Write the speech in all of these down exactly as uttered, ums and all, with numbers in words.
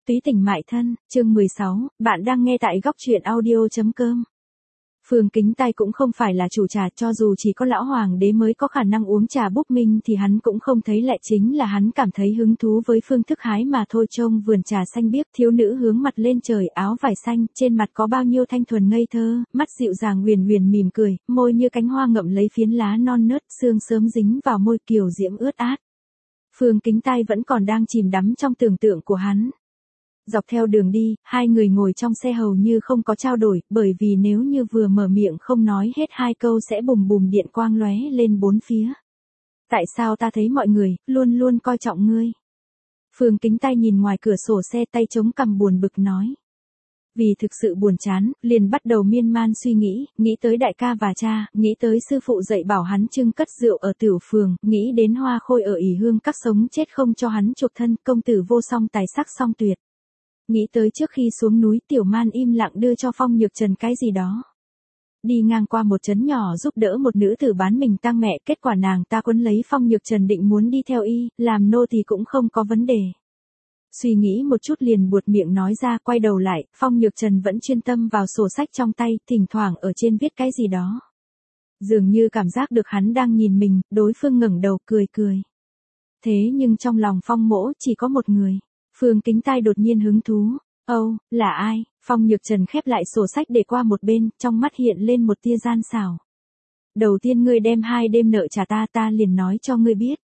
Túy tình mại thân, chương mười sáu, bạn đang nghe tại góc truyện audio chấm com. Phương Kính Tai cũng không phải là chủ trà, cho dù chỉ có lão hoàng đế mới có khả năng uống trà búp minh thì hắn cũng không thấy lạ, chính là hắn cảm thấy hứng thú với phương thức hái mà thôi. Trông vườn trà xanh biếc, thiếu nữ hướng mặt lên trời, áo vải xanh, trên mặt có bao nhiêu thanh thuần ngây thơ, mắt dịu dàng huyền huyền mỉm cười, môi như cánh hoa ngậm lấy phiến lá non nớt, sương sớm dính vào môi kiều diễm ướt át. Phương Kính Tai vẫn còn đang chìm đắm trong tưởng tượng của hắn. Dọc theo đường đi, hai người ngồi trong xe hầu như không có trao đổi, bởi vì nếu như vừa mở miệng không nói hết hai câu sẽ bùm bùm điện quang lóe lên bốn phía. Tại sao ta thấy mọi người luôn luôn coi trọng ngươi? Phương Kính Tai nhìn ngoài cửa sổ xe, tay chống cằm buồn bực nói. Vì thực sự buồn chán, liền bắt đầu miên man suy nghĩ, nghĩ tới đại ca và cha, nghĩ tới sư phụ dạy bảo hắn trưng cất rượu ở Tửu Phường, nghĩ đến Hoa Khôi ở ỷ hương các sống chết không cho hắn chuộc thân, công tử vô song tài sắc song tuyệt. Nghĩ tới trước khi xuống núi Tiểu Man im lặng đưa cho Phong Nhược Trần cái gì đó. Đi ngang qua một trấn nhỏ giúp đỡ một nữ tử bán mình tang mẹ, kết quả nàng ta quấn lấy Phong Nhược Trần định muốn đi theo y, làm nô thì cũng không có vấn đề. Suy nghĩ một chút liền buột miệng nói ra, quay đầu lại, Phong Nhược Trần vẫn chuyên tâm vào sổ sách trong tay, thỉnh thoảng ở trên viết cái gì đó. Dường như cảm giác được hắn đang nhìn mình, đối phương ngẩng đầu cười cười. Thế nhưng trong lòng Phong mỗ chỉ có một người. Phương Kính Tai đột nhiên hứng thú. Âu, oh, là ai? Phong Nhược Trần khép lại sổ sách để qua một bên, trong mắt hiện lên một tia gian xảo. Đầu tiên ngươi đem hai đêm nợ trả ta, ta liền nói cho ngươi biết.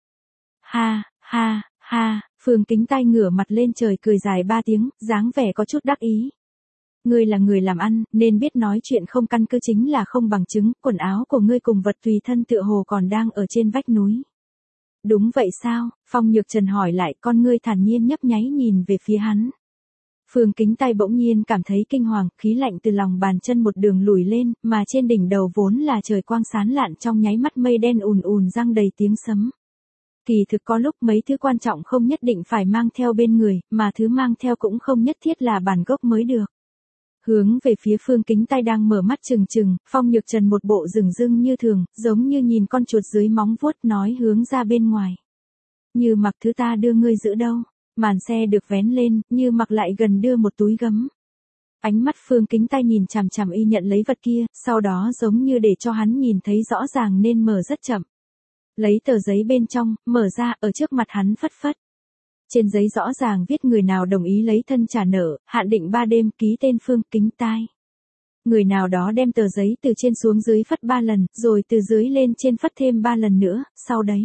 Ha, ha, ha, Phương Kính Tai ngửa mặt lên trời cười dài ba tiếng, dáng vẻ có chút đắc ý. Ngươi là người làm ăn, nên biết nói chuyện không căn cứ chính là không bằng chứng, quần áo của ngươi cùng vật tùy thân tựa hồ còn đang ở trên vách núi. Đúng vậy sao? Phong Nhược Trần hỏi lại, con ngươi thản nhiên nhấp nháy nhìn về phía hắn. Phương Kính Tai bỗng nhiên cảm thấy kinh hoàng, khí lạnh từ lòng bàn chân một đường lùi lên, mà trên đỉnh đầu vốn là trời quang sáng lạn, trong nháy mắt mây đen ùn ùn giăng đầy tiếng sấm. Kỳ thực có lúc mấy thứ quan trọng không nhất định phải mang theo bên người, mà thứ mang theo cũng không nhất thiết là bản gốc mới được. Hướng về phía Phương Kính Tai đang mở mắt trừng trừng, Phong Nhược Trần một bộ dửng dưng như thường, giống như nhìn con chuột dưới móng vuốt, nói hướng ra bên ngoài. Như Mặc thứ ta đưa ngươi giữ đâu? Màn xe được vén lên, Như Mặc lại gần đưa một túi gấm. Ánh mắt Phương Kính Tai nhìn chằm chằm y nhận lấy vật kia, sau đó giống như để cho hắn nhìn thấy rõ ràng nên mở rất chậm. Lấy tờ giấy bên trong, mở ra, ở trước mặt hắn phất phất. Trên giấy rõ ràng viết người nào đồng ý lấy thân trả nợ, hạn định ba đêm, ký tên Phương Kính Tai. Người nào đó đem tờ giấy từ trên xuống dưới phất ba lần, rồi từ dưới lên trên phất thêm ba lần nữa, sau đấy.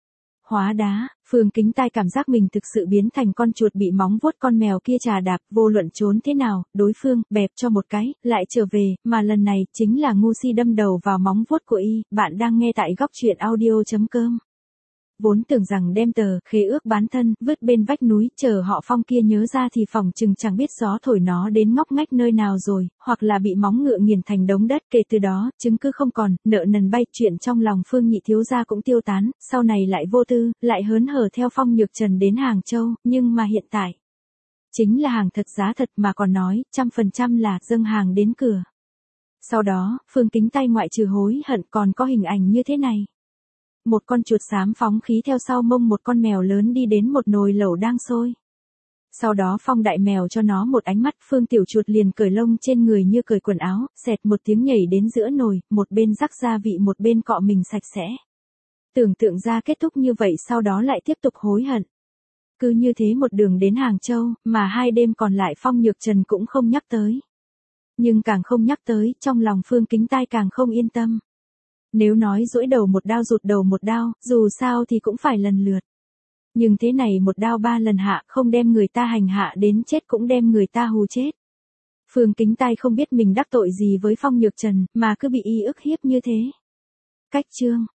Hóa đá, Phương Kính Tai cảm giác mình thực sự biến thành con chuột bị móng vuốt con mèo kia trà đạp, vô luận trốn thế nào, đối phương, bẹp cho một cái, lại trở về, mà lần này, chính là ngu si đâm đầu vào móng vuốt của y. Bạn đang nghe tại góc truyện audio chấm com. Vốn tưởng rằng đem tờ khế ước bán thân vứt bên vách núi, chờ họ Phong kia nhớ ra thì phòng chừng chẳng biết gió thổi nó đến ngóc ngách nơi nào rồi, hoặc là bị móng ngựa nghiền thành đống đất. Kể từ đó, chứng cứ không còn, nợ nần bay, chuyện trong lòng Phương nhị thiếu gia cũng tiêu tán, sau này lại vô tư, lại hớn hở theo Phong Nhược Trần đến Hàng Châu, nhưng mà hiện tại, chính là hàng thật giá thật, mà còn nói, trăm phần trăm là dâng hàng đến cửa. Sau đó, Phương Kính Tai ngoại trừ hối hận còn có hình ảnh như thế này. Một con chuột xám phóng khí theo sau mông một con mèo lớn đi đến một nồi lẩu đang sôi. Sau đó Phong đại mèo cho nó một ánh mắt, Phương tiểu chuột liền cởi lông trên người như cởi quần áo, xẹt một tiếng nhảy đến giữa nồi, một bên rắc gia vị một bên cọ mình sạch sẽ. Tưởng tượng ra kết thúc như vậy, sau đó lại tiếp tục hối hận. Cứ như thế một đường đến Hàng Châu, mà hai đêm còn lại Phong Nhược Trần cũng không nhắc tới. Nhưng càng không nhắc tới, trong lòng Phương Kính Tai càng không yên tâm. Nếu nói duỗi đầu một đao rụt đầu một đao, dù sao thì cũng phải lần lượt. Nhưng thế này một đao ba lần hạ, không đem người ta hành hạ đến chết cũng đem người ta hù chết. Phương Kính Tai không biết mình đắc tội gì với Phong Nhược Trần, mà cứ bị y ức hiếp như thế. Cách chương.